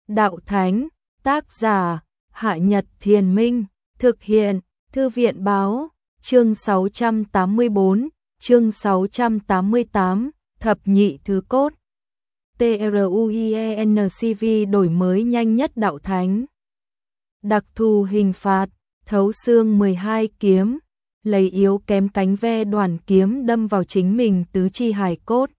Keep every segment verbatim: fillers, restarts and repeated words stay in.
Đạo Thánh, tác giả, Hạ Nhật Thiền Minh, thực hiện, Thư viện Báo, chương sáu trăm tám mươi bốn, chương sáu trăm tám mươi tám, Thập Nhị Thứ Cốt. TRUIENCV đổi mới nhanh nhất Đạo Thánh. Đặc thù hình phạt, thấu xương mười hai kiếm, lấy yếu kém cánh ve đoàn kiếm đâm vào chính mình tứ chi hài cốt.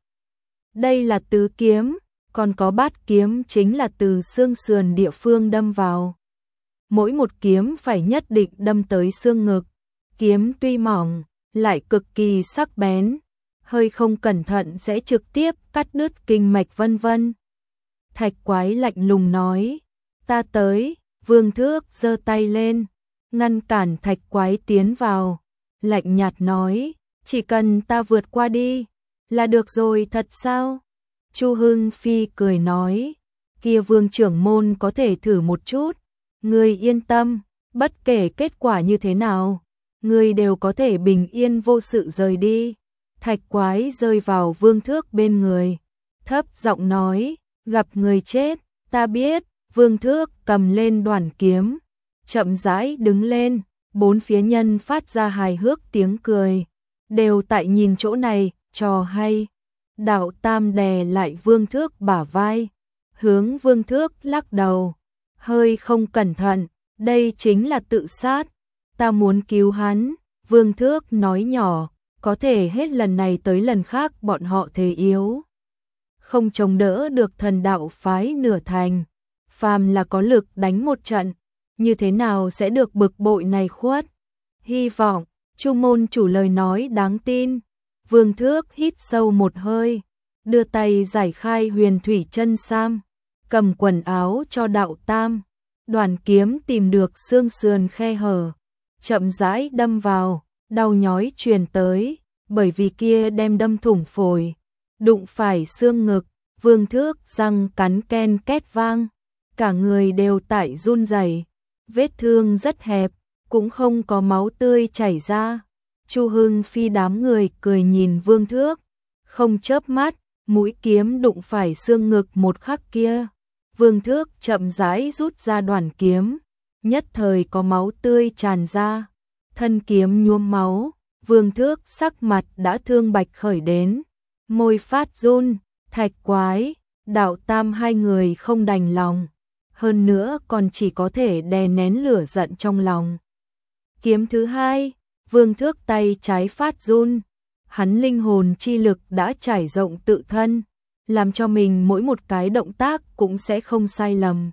Đây là tứ kiếm, còn có bát kiếm chính là từ xương sườn địa phương đâm vào. Mỗi một kiếm phải nhất định đâm tới xương ngực. Kiếm tuy mỏng, lại cực kỳ sắc bén, hơi không cẩn thận sẽ trực tiếp cắt đứt kinh mạch vân vân. Thạch Quái lạnh lùng nói, ta tới. Vương Thước giơ tay lên, ngăn cản Thạch Quái tiến vào, lạnh nhạt nói, chỉ cần ta vượt qua đi, là được rồi thật sao? Chu Hưng Phi cười nói, kia Vương trưởng môn có thể thử một chút, ngươi yên tâm, bất kể kết quả như thế nào, ngươi đều có thể bình yên vô sự rời đi. Thạch Quái rơi vào Vương Thước bên người, thấp giọng nói, gặp người chết, ta biết. Vương Thước cầm lên đoàn kiếm, chậm rãi đứng lên, bốn phía nhân phát ra hài hước tiếng cười, đều tại nhìn chỗ này, trò hay. Đạo Tam đè lại Vương Thước bả vai, hướng Vương Thước lắc đầu, hơi không cẩn thận, đây chính là tự sát, ta muốn cứu hắn. Vương Thước nói nhỏ, có thể hết lần này tới lần khác bọn họ thế yếu, không chống đỡ được thần đạo phái nửa thành. Phàm là có lực đánh một trận, như thế nào sẽ được bực bội này khuất. Hy vọng, Chu môn chủ lời nói đáng tin. Vương Thước hít sâu một hơi, đưa tay giải khai huyền thủy chân sam, cầm quần áo cho Đạo Tam. Đoàn kiếm tìm được xương sườn khe hở, chậm rãi đâm vào, đau nhói truyền tới, bởi vì kia đem đâm thủng phổi, đụng phải xương ngực. Vương Thước răng cắn ken két vang, cả người đều tại run rẩy, vết thương rất hẹp, cũng không có máu tươi chảy ra. Chu Hưng Phi đám người cười nhìn Vương Thước, không chớp mắt, mũi kiếm đụng phải xương ngực một khắc kia. Vương Thước chậm rãi rút ra đoàn kiếm, nhất thời có máu tươi tràn ra, thân kiếm nhuốm máu. Vương Thước sắc mặt đã thương bạch khởi đến, môi phát run. Thạch Quái, Đạo Tam hai người không đành lòng, hơn nữa còn chỉ có thể đè nén lửa giận trong lòng. Kiếm thứ hai, Vương Thước tay trái phát run, hắn linh hồn chi lực đã trải rộng tự thân, làm cho mình mỗi một cái động tác cũng sẽ không sai lầm.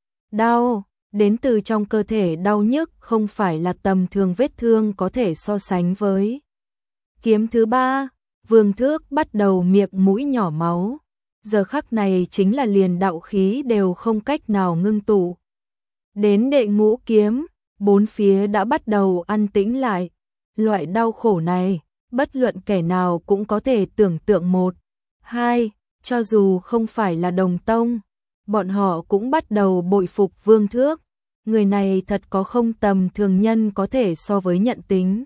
Đau, đến từ trong cơ thể đau nhức không phải là tầm thường vết thương có thể so sánh với. Kiếm thứ ba, Vương Thước bắt đầu miệng mũi nhỏ máu, giờ khắc này chính là liền đạo khí đều không cách nào ngưng tụ. Đến đệ ngũ kiếm, bốn phía đã bắt đầu an tĩnh lại, loại đau khổ này, bất luận kẻ nào cũng có thể tưởng tượng một, hai, cho dù không phải là đồng tông, bọn họ cũng bắt đầu bội phục Vương Thước, người này thật có không tầm thường nhân có thể so với nhận tính.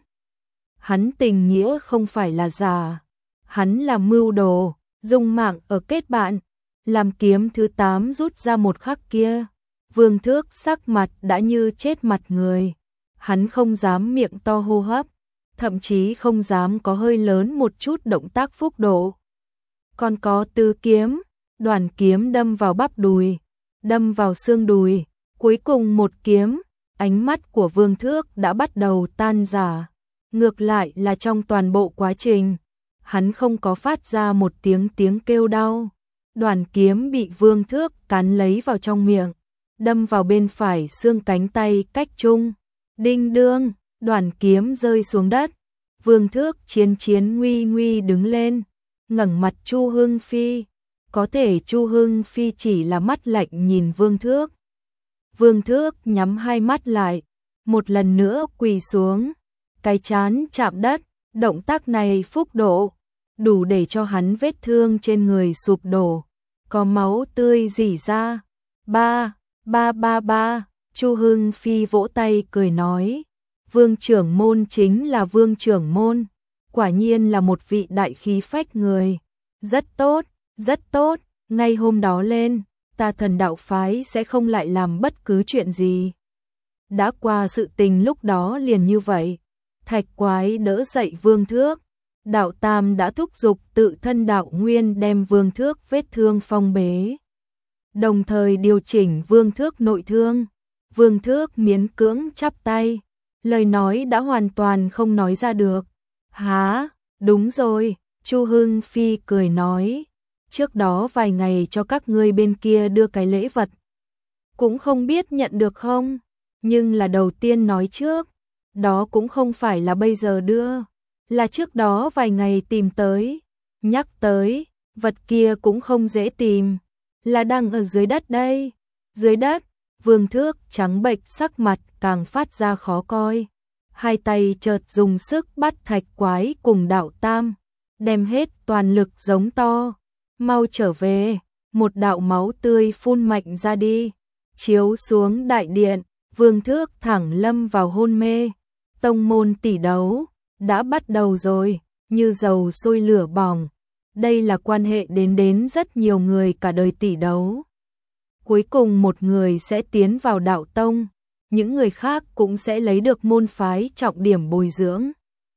Hắn tình nghĩa không phải là giả, hắn là mưu đồ, dùng mạng ở kết bạn. Làm kiếm thứ tám rút ra một khắc kia, Vương Thước sắc mặt đã như chết mặt người, hắn không dám miệng to hô hấp, thậm chí không dám có hơi lớn một chút động tác phúc độ. Còn có tứ kiếm, đoàn kiếm đâm vào bắp đùi, đâm vào xương đùi, cuối cùng một kiếm, ánh mắt của Vương Thước đã bắt đầu tan rã. Ngược lại là trong toàn bộ quá trình, hắn không có phát ra một tiếng tiếng kêu đau. Đoàn kiếm bị Vương Thước cắn lấy vào trong miệng, đâm vào bên phải xương cánh tay cách trung. Đinh đương, đoàn kiếm rơi xuống đất. Vương Thước chiến chiến nguy nguy đứng lên, ngẩng mặt Chu Hưng Phi. Có thể Chu Hưng Phi chỉ là mắt lạnh nhìn Vương Thước. Vương Thước nhắm hai mắt lại, một lần nữa quỳ xuống, cái trán chạm đất. Động tác này phúc độ, đủ để cho hắn vết thương trên người sụp đổ, có máu tươi rỉ ra. Ba, ba ba ba, Chu Hưng Phi vỗ tay cười nói, Vương trưởng môn chính là Vương trưởng môn, quả nhiên là một vị đại khí phách người. Rất tốt, rất tốt, ngay hôm đó lên, ta Thần đạo phái sẽ không lại làm bất cứ chuyện gì. Đã qua sự tình lúc đó liền như vậy. Thạch Quái đỡ dậy Vương Thước. Đạo Tam đã thúc giục tự thân đạo nguyên đem Vương Thước vết thương phong bế. Đồng thời điều chỉnh Vương Thước nội thương. Vương Thước miễn cưỡng chắp tay. Lời nói đã hoàn toàn không nói ra được. Hả? Đúng rồi, Chu Hưng Phi cười nói. Trước đó vài ngày cho các ngươi bên kia đưa cái lễ vật. Cũng không biết nhận được không? Nhưng là đầu tiên nói trước. Đó cũng không phải là bây giờ đưa. Là trước đó vài ngày tìm tới. Nhắc tới, vật kia cũng không dễ tìm. Là đang ở dưới đất đây. Dưới đất, Vương Thước trắng bệch sắc mặt càng phát ra khó coi. Hai tay chợt dùng sức bắt Thạch Quái cùng Đạo Tam. Đem hết toàn lực giống to. Mau trở về, một đạo máu tươi phun mạnh ra đi. Chiếu xuống đại điện, Vương Thước thẳng lâm vào hôn mê. Tông môn tỷ đấu đã bắt đầu rồi, như dầu sôi lửa bỏng. Đây là quan hệ đến đến rất nhiều người cả đời tỷ đấu. Cuối cùng một người sẽ tiến vào đạo tông, những người khác cũng sẽ lấy được môn phái trọng điểm bồi dưỡng.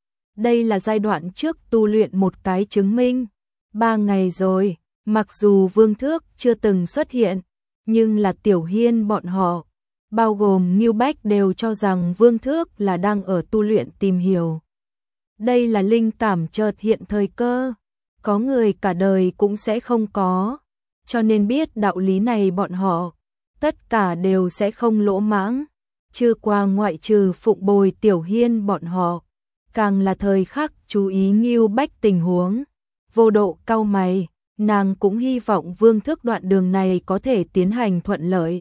Đây là giai đoạn trước tu luyện một cái chứng minh. Ba ngày rồi, mặc dù Vương Thước chưa từng xuất hiện, nhưng là Tiểu Hiên bọn họ, bao gồm Ngưu Bách đều cho rằng Vương Thước là đang ở tu luyện tìm hiểu. Đây là linh cảm chợt hiện thời cơ, có người cả đời cũng sẽ không có, cho nên biết đạo lý này bọn họ, tất cả đều sẽ không lỗ mãng, chưa qua ngoại trừ phụng bồi Tiểu Hiên bọn họ, càng là thời khắc chú ý Ngưu Bách tình huống. Vô Độ cau mày, nàng cũng hy vọng Vương Thước đoạn đường này có thể tiến hành thuận lợi.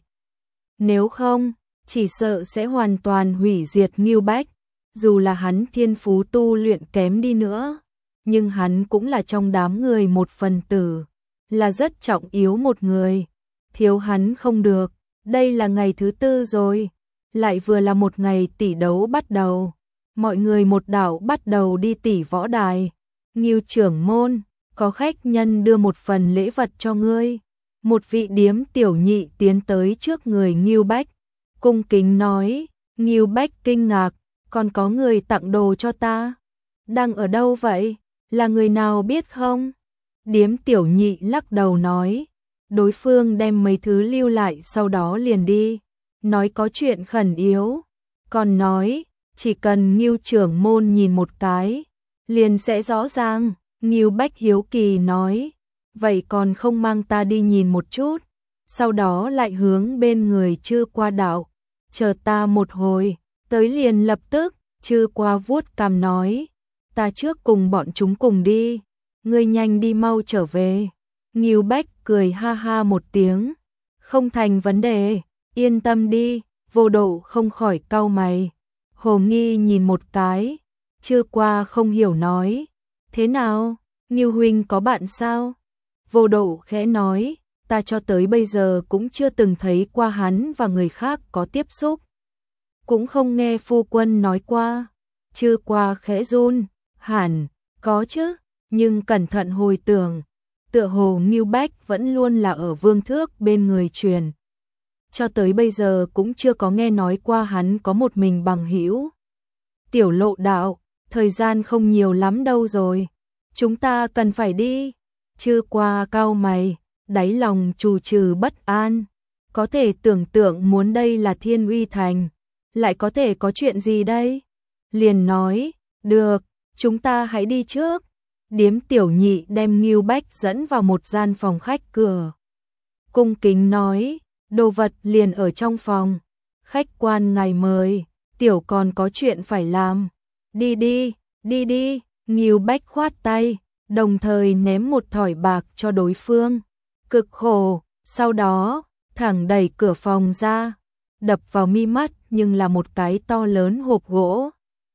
Nếu không, chỉ sợ sẽ hoàn toàn hủy diệt Ngưu Bách. Dù là hắn thiên phú tu luyện kém đi nữa, nhưng hắn cũng là trong đám người một phần tử, là rất trọng yếu một người. Thiếu hắn không được, đây là ngày thứ tư rồi, lại vừa là một ngày tỷ đấu bắt đầu. Mọi người một đảo bắt đầu đi tỷ võ đài. Ngưu trưởng môn, có khách nhân đưa một phần lễ vật cho ngươi. Một vị điếm tiểu nhị tiến tới trước người Ngưu Bách, cung kính nói. Ngưu Bách kinh ngạc, còn có người tặng đồ cho ta? Đang ở đâu vậy? Là người nào biết không? Điếm tiểu nhị lắc đầu nói, đối phương đem mấy thứ lưu lại sau đó liền đi, nói có chuyện khẩn yếu, còn nói, chỉ cần Ngưu trưởng môn nhìn một cái, liền sẽ rõ ràng. Ngưu Bách hiếu kỳ nói, vậy còn không mang ta đi nhìn một chút, sau đó lại hướng bên người Chư Qua đạo, chờ ta một hồi, tới liền lập tức. Chư Qua vuốt cằm nói, ta trước cùng bọn chúng cùng đi, ngươi nhanh đi mau trở về. Ngưu Bách cười ha ha một tiếng, không thành vấn đề, yên tâm đi. Vô Độ không khỏi cau mày, hồ nghi nhìn một cái. Chư Qua không hiểu nói, thế nào, Ngưu huynh có bạn sao? Vô Độ khẽ nói, ta cho tới bây giờ cũng chưa từng thấy qua hắn và người khác có tiếp xúc, cũng không nghe phu quân nói qua. Chư Qua khẽ run, hẳn có chứ, nhưng cẩn thận hồi tưởng, tựa hồ Ngưu Bách vẫn luôn là ở Vương Thước bên người truyền, cho tới bây giờ cũng chưa có nghe nói qua hắn có một mình bằng hữu. Tiểu Lộ đạo, thời gian không nhiều lắm đâu rồi, chúng ta cần phải đi. Chư Qua cau mày, đáy lòng trù trừ bất an, có thể tưởng tượng muốn đây là Thiên Uy Thành, lại có thể có chuyện gì đây? Liền nói, được, chúng ta hãy đi trước. Điếm tiểu nhị đem Ngưu Bách dẫn vào một gian phòng khách cửa, cung kính nói, đồ vật liền ở trong phòng, khách quan ngài mời, tiểu còn có chuyện phải làm. Đi đi, đi đi. Ngưu Bách khoát tay, đồng thời ném một thỏi bạc cho đối phương, cực khổ, sau đó thẳng đẩy cửa phòng ra. Đập vào mi mắt nhưng là một cái to lớn hộp gỗ.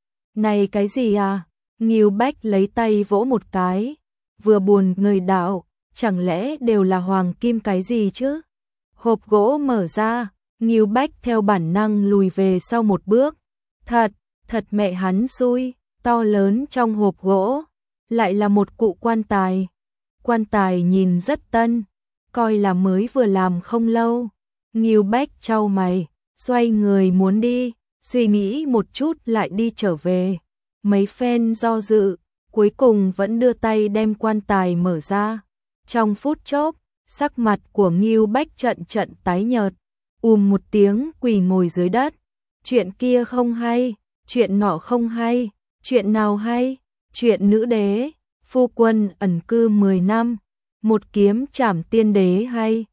Này cái gì à? Ngưu Bách lấy tay vỗ một cái, vừa buồn người đạo, chẳng lẽ đều là hoàng kim cái gì chứ? Hộp gỗ mở ra, Ngưu Bách theo bản năng lùi về sau một bước. Thật, thật mẹ hắn xui, to lớn trong hộp gỗ, lại là một cụ quan tài. Quan tài nhìn rất tân, coi là mới vừa làm không lâu. Ngưu Bách chau mày, xoay người muốn đi, suy nghĩ một chút lại đi trở về. Mấy phen do dự, cuối cùng vẫn đưa tay đem quan tài mở ra. Trong phút chốc, sắc mặt của Ngưu Bách trận trận tái nhợt, ùm một tiếng quỳ ngồi dưới đất. Chuyện kia không hay, chuyện nọ không hay, chuyện nào hay? Chuyện nữ đế, phu quân ẩn cư mười năm, một kiếm trảm tiên đế hay?